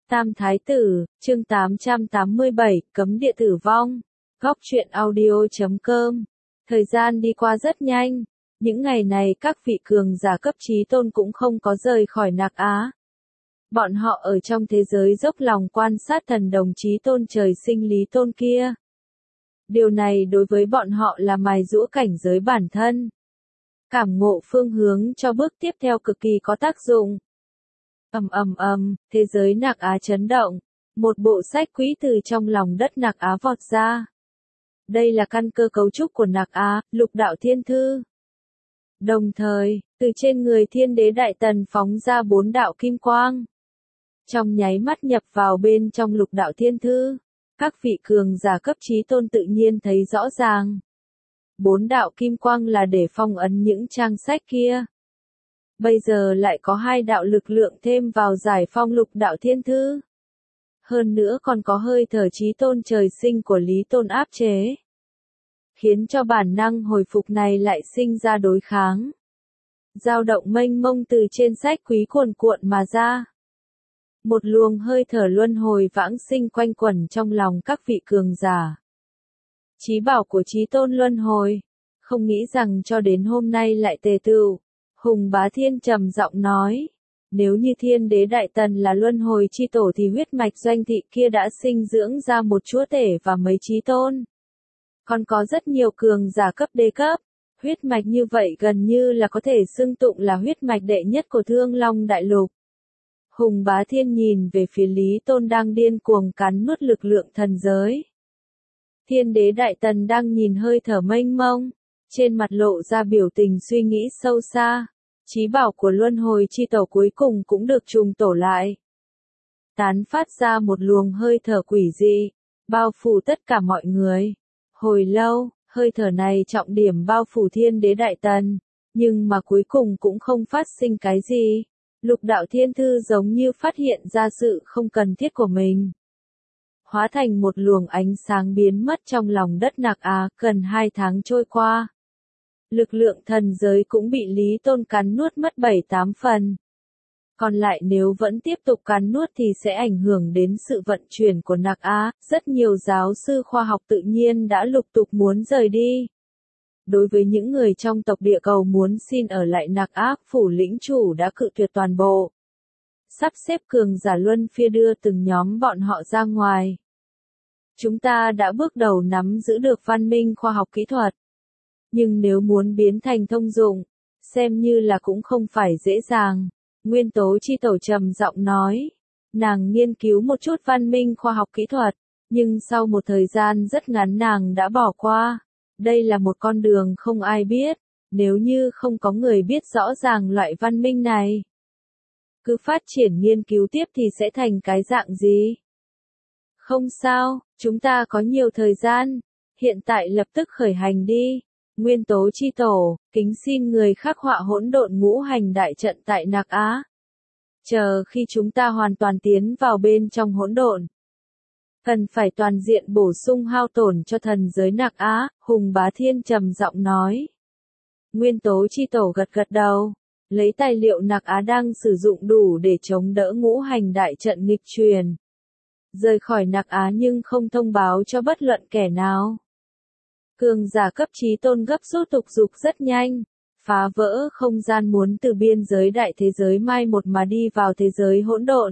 Tam Thái Tử, chương 887, Cấm Địa Tử Vong. Góc truyện audio.com. Thời gian đi qua rất nhanh. Những ngày này các vị cường giả cấp chí tôn cũng không có rời khỏi Nạc Á. Bọn họ ở trong thế giới dốc lòng quan sát thần đồng chí tôn trời sinh Lý Tôn kia. Điều này đối với bọn họ là mài giũa cảnh giới bản thân. Cảm ngộ phương hướng cho bước tiếp theo cực kỳ có tác dụng. Thế giới Nạc Á chấn động. Một bộ sách quý từ trong lòng đất Nạc Á vọt ra. Đây là căn cơ cấu trúc của Nạc Á, Lục Đạo Thiên Thư. Đồng thời, từ trên người Thiên Đế Đại Tần phóng ra 4 đạo kim quang. Trong nháy mắt nhập vào bên trong Lục Đạo Thiên Thư. Các vị cường giả cấp chí tôn tự nhiên thấy rõ ràng. 4 đạo kim quang là để phong ấn những trang sách kia. Bây giờ lại có 2 đạo lực lượng thêm vào giải phong Lục Đạo Thiên Thư. Hơn nữa còn có hơi thở chí tôn trời sinh của Lý Tôn áp chế. Khiến cho bản năng hồi phục này lại sinh ra đối kháng. Dao động mênh mông từ trên sách quý cuồn cuộn mà ra. Một luồng hơi thở luân hồi vãng sinh quanh quẩn trong lòng các vị cường giả. Chí bảo của chí tôn luân hồi. Không nghĩ rằng cho đến hôm nay lại tề tựu. Hùng Bá Thiên trầm giọng nói. Nếu như Thiên Đế Đại Tần là luân hồi chi tổ thì huyết mạch doanh thị kia đã sinh dưỡng ra một chúa tể và mấy chí tôn. Còn có rất nhiều cường giả cấp đế cấp. Huyết mạch như vậy gần như là có thể xưng tụng là huyết mạch đệ nhất của Thương Long Đại Lục. Hùng Bá Thiên nhìn về phía Lý Tôn đang điên cuồng cắn nuốt lực lượng thần giới. Thiên Đế Đại Tần đang nhìn hơi thở mênh mông. Trên mặt lộ ra biểu tình suy nghĩ sâu xa. Chí bảo của luân hồi chi tổ cuối cùng cũng được trùng tổ lại. Tán phát ra một luồng hơi thở quỷ dị, bao phủ tất cả mọi người. Hồi lâu, hơi thở này trọng điểm bao phủ Thiên Đế Đại Tần, nhưng mà cuối cùng cũng không phát sinh cái gì. Lục Đạo Thiên Thư giống như phát hiện ra sự không cần thiết của mình. Hóa thành một luồng ánh sáng biến mất trong lòng đất Nạc Á. Gần 2 tháng trôi qua. Lực lượng thần giới cũng bị Lý Tôn cắn nuốt mất 7-8 phần. Còn lại nếu vẫn tiếp tục cắn nuốt thì sẽ ảnh hưởng đến sự vận chuyển của Nạc Á. Rất nhiều giáo sư khoa học tự nhiên đã lục tục muốn rời đi. Đối với những người trong tộc địa cầu muốn xin ở lại Nạc Á, phủ lĩnh chủ đã cự tuyệt toàn bộ. Sắp xếp cường giả luân phiên đưa từng nhóm bọn họ ra ngoài. Chúng ta đã bước đầu nắm giữ được văn minh khoa học kỹ thuật. Nhưng nếu muốn biến thành thông dụng, xem như là cũng không phải dễ dàng. Nguyên Tố chi tổ trầm giọng nói. Nàng nghiên cứu một chút văn minh khoa học kỹ thuật, nhưng sau một thời gian rất ngắn nàng đã bỏ qua. Đây là một con đường không ai biết, nếu như không có người biết rõ ràng loại văn minh này. Cứ phát triển nghiên cứu tiếp thì sẽ thành cái dạng gì? Không sao, chúng ta có nhiều thời gian, hiện tại lập tức khởi hành đi. Nguyên Tố chi tổ, kính xin người khắc họa hỗn độn ngũ hành đại trận tại Nạc Á. Chờ khi chúng ta hoàn toàn tiến vào bên trong hỗn độn. Cần phải toàn diện bổ sung hao tổn cho thần giới Nạc Á, Hùng Bá Thiên trầm giọng nói. Nguyên Tố chi tổ gật gật đầu, lấy tài liệu Nạc Á đang sử dụng đủ để chống đỡ ngũ hành đại trận nghịch truyền. Rời khỏi Nạc Á nhưng không thông báo cho bất luận kẻ nào. Cường giả cấp chí tôn gấp rút tục dục rất nhanh, phá vỡ không gian muốn từ biên giới đại thế giới mai một mà đi vào thế giới hỗn độn.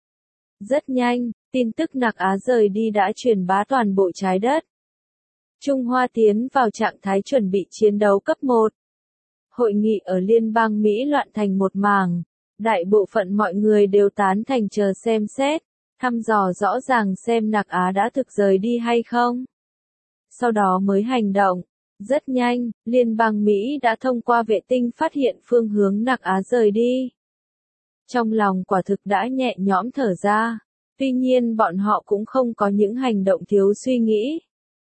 Rất nhanh, tin tức Nạc Á rời đi đã truyền bá toàn bộ trái đất. Trung Hoa tiến vào trạng thái chuẩn bị chiến đấu cấp 1. Hội nghị ở Liên bang Mỹ loạn thành một mảng, đại bộ phận mọi người đều tán thành chờ xem xét, thăm dò rõ ràng xem Nạc Á đã thực rời đi hay không. Sau đó mới hành động. Rất nhanh, Liên bang Mỹ đã thông qua vệ tinh phát hiện phương hướng Nạc Á rời đi. Trong lòng quả thực đã nhẹ nhõm thở ra. Tuy nhiên bọn họ cũng không có những hành động thiếu suy nghĩ.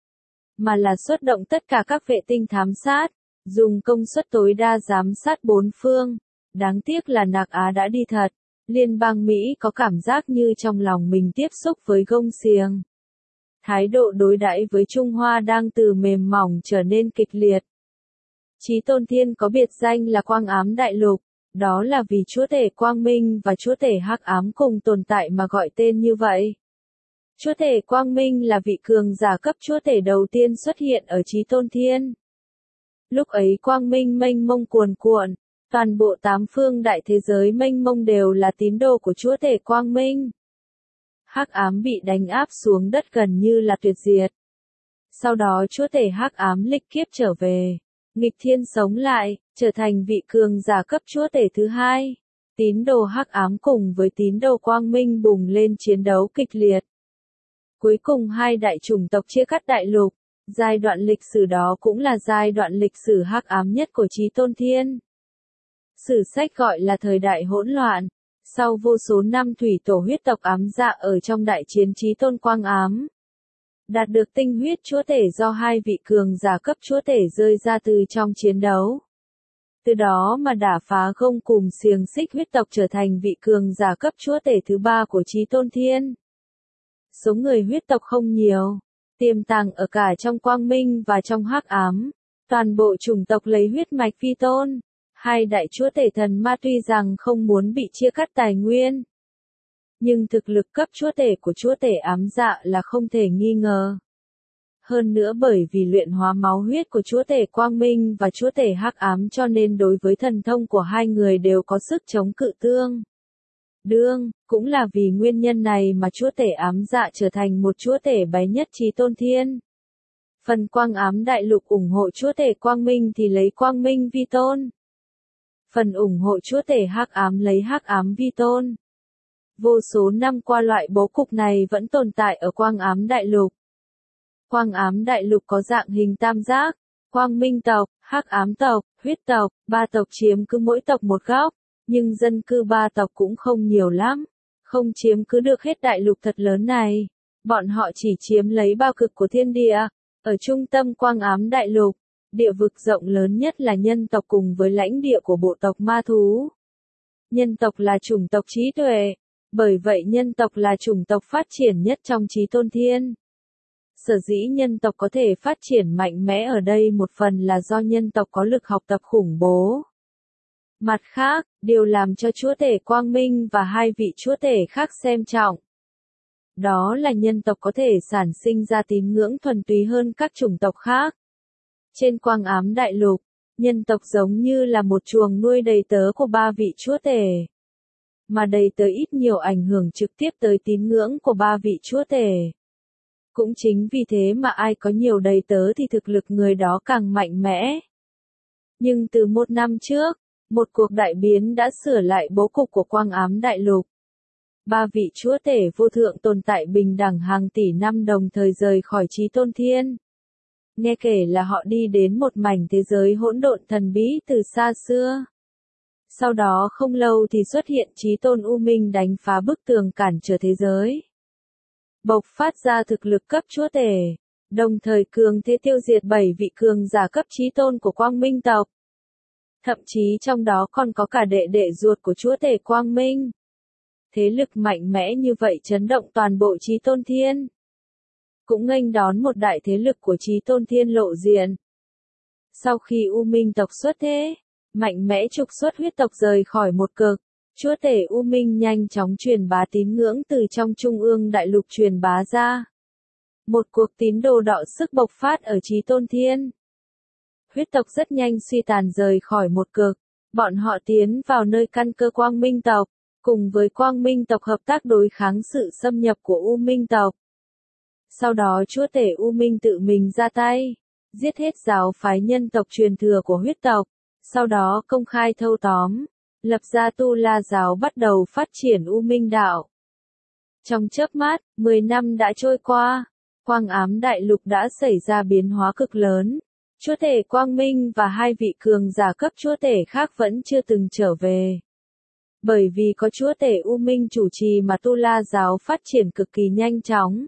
Mà là xuất động tất cả các vệ tinh thám sát, dùng công suất tối đa giám sát 4 phương. Đáng tiếc là Nạc Á đã đi thật. Liên bang Mỹ có cảm giác như trong lòng mình tiếp xúc với gông xiềng. Thái độ đối đãi với Trung Hoa đang từ mềm mỏng trở nên kịch liệt. Chí Tôn Thiên có biệt danh là Quang Ám Đại Lục, Đó là vì chúa tể quang minh và chúa tể hắc ám cùng tồn tại mà gọi tên như vậy. Chúa tể quang minh là vị cường giả cấp chúa tể đầu tiên xuất hiện ở Chí Tôn Thiên. Lúc ấy quang minh mênh mông cuồn cuộn, toàn bộ tám phương đại thế giới mênh mông đều là tín đồ của chúa tể quang minh. Hắc ám bị đánh áp xuống đất gần như là tuyệt diệt. Sau đó chúa tể hắc ám lịch kiếp trở về, nghịch thiên sống lại, trở thành vị cường giả cấp chúa tể thứ hai. Tín đồ hắc ám cùng với tín đồ quang minh bùng lên chiến đấu kịch liệt. Cuối cùng hai đại chủng tộc chia cắt đại lục. Giai đoạn lịch sử đó cũng là giai đoạn lịch sử hắc ám nhất của Chí Tôn Thiên. Sử sách gọi là thời đại hỗn loạn. Sau vô số năm thủy tổ huyết tộc ám dạ ở trong đại chiến Chí Tôn Quang Ám, đạt được tinh huyết chúa tể do hai vị cường giả cấp chúa tể rơi ra từ trong chiến đấu. Từ đó mà đả phá gông cùm xiềng xích huyết tộc trở thành vị cường giả cấp chúa tể thứ ba của Chí Tôn Thiên. Số người huyết tộc không nhiều, tiềm tàng ở cả trong quang minh và trong hắc ám. Toàn bộ chủng tộc lấy huyết mạch phi tôn. Hai đại chúa tể thần ma tuy rằng không muốn bị chia cắt tài nguyên, nhưng thực lực cấp chúa tể của chúa tể ám dạ là không thể nghi ngờ. Hơn nữa bởi vì luyện hóa máu huyết của chúa tể quang minh và chúa tể hắc ám cho nên đối với thần thông của hai người đều có sức chống cự tương đương, cũng là vì nguyên nhân này mà chúa tể ám dạ trở thành một chúa tể bái nhất Chí Tôn Thiên. Phần quang ám đại lục ủng hộ chúa tể quang minh thì lấy quang minh vi tôn. Phần ủng hộ chúa tể hắc ám lấy hắc ám vi tôn. Vô số năm qua loại bố cục này vẫn tồn tại ở quang ám đại lục. Quang ám đại lục có dạng hình tam giác, quang minh tộc, hắc ám tộc, huyết tộc, ba tộc chiếm cứ mỗi tộc một góc, nhưng dân cư ba tộc cũng không nhiều lắm, không chiếm cứ được hết đại lục thật lớn này. Bọn họ chỉ chiếm lấy bao cực của thiên địa, ở trung tâm quang ám đại lục. Địa vực rộng lớn nhất là nhân tộc cùng với lãnh địa của bộ tộc ma thú. Nhân tộc là chủng tộc trí tuệ, bởi vậy nhân tộc là chủng tộc phát triển nhất trong Chí Tôn Thiên. Sở dĩ nhân tộc có thể phát triển mạnh mẽ ở đây một phần là do nhân tộc có lực học tập khủng bố. Mặt khác, điều làm cho chúa tể quang minh và hai vị chúa tể khác xem trọng. Đó là nhân tộc có thể sản sinh ra tín ngưỡng thuần túy hơn các chủng tộc khác. Trên quang ám đại lục, nhân tộc giống như là một chuồng nuôi đầy tớ của ba vị chúa tể. Mà đầy tớ ít nhiều ảnh hưởng trực tiếp tới tín ngưỡng của ba vị chúa tể. Cũng chính vì thế mà ai có nhiều đầy tớ thì thực lực người đó càng mạnh mẽ. Nhưng từ một năm trước, một cuộc đại biến đã sửa lại bố cục của quang ám đại lục. Ba vị chúa tể vô thượng tồn tại bình đẳng hàng tỷ năm đồng thời rời khỏi Chí Tôn Thiên. Nghe kể là họ đi đến một mảnh thế giới hỗn độn thần bí từ xa xưa. Sau đó không lâu thì xuất hiện Chí Tôn U Minh đánh phá bức tường cản trở thế giới. Bộc phát ra thực lực cấp chúa tể, đồng thời cường thế tiêu diệt 7 vị cường giả cấp Chí Tôn của Quang Minh tộc. Thậm chí trong đó còn có cả đệ đệ ruột của chúa tể Quang Minh. Thế lực mạnh mẽ như vậy chấn động toàn bộ Chí Tôn Thiên. Cũng nghênh đón một đại thế lực của Chí Tôn Thiên lộ diện. Sau khi U Minh tộc xuất thế, mạnh mẽ trục xuất huyết tộc rời khỏi một cực, chúa tể U Minh nhanh chóng truyền bá tín ngưỡng từ trong trung ương đại lục truyền bá ra. Một cuộc tín đồ đọ sức bộc phát ở Chí Tôn Thiên. Huyết tộc rất nhanh suy tàn rời khỏi một cực, bọn họ tiến vào nơi căn cơ Quang Minh tộc, cùng với Quang Minh tộc hợp tác đối kháng sự xâm nhập của U Minh tộc. Sau đó chúa tể U Minh tự mình ra tay, giết hết giáo phái nhân tộc truyền thừa của huyết tộc, sau đó công khai thâu tóm, lập ra Tu La giáo bắt đầu phát triển U Minh đạo. Trong chớp mắt, 10 năm đã trôi qua, quang ám đại lục đã xảy ra biến hóa cực lớn. Chúa tể Quang Minh và hai vị cường giả cấp chúa tể khác vẫn chưa từng trở về. Bởi vì có chúa tể U Minh chủ trì mà Tu La giáo phát triển cực kỳ nhanh chóng.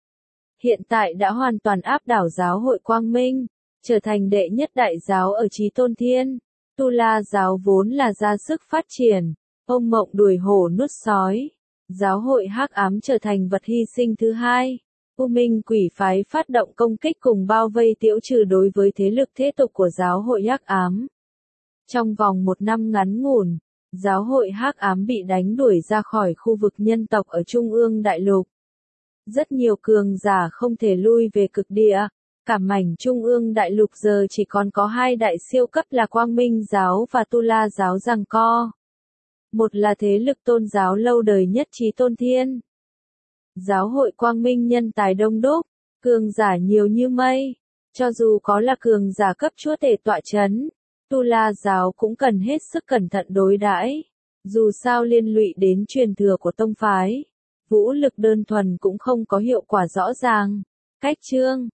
Hiện tại đã hoàn toàn áp đảo giáo hội Quang Minh, trở thành đệ nhất đại giáo ở Chí Tôn Thiên. Tu La giáo vốn là ra sức phát triển, ông mộng đuổi hổ nuốt sói. Giáo hội hắc ám trở thành vật hy sinh thứ hai. U Minh quỷ phái phát động công kích cùng bao vây tiễu trừ đối với thế lực thế tục của giáo hội hắc ám. Trong vòng một năm ngắn ngủn, Giáo hội hắc ám bị đánh đuổi ra khỏi khu vực nhân tộc ở Trung ương Đại Lục. Rất nhiều cường giả không thể lui về cực địa. Cả mảnh Trung ương Đại Lục giờ chỉ còn có hai đại siêu cấp là Quang Minh giáo và Tu La giáo giằng co. Một là thế lực tôn giáo lâu đời nhất Chí Tôn Thiên. Giáo hội Quang Minh nhân tài đông đúc, cường giả nhiều như mây. Cho dù có là cường giả cấp chúa tể tọa chấn, Tu La giáo cũng cần hết sức cẩn thận đối đãi. Dù sao liên lụy đến truyền thừa của tông phái, vũ lực đơn thuần cũng không có hiệu quả rõ ràng. Cách chương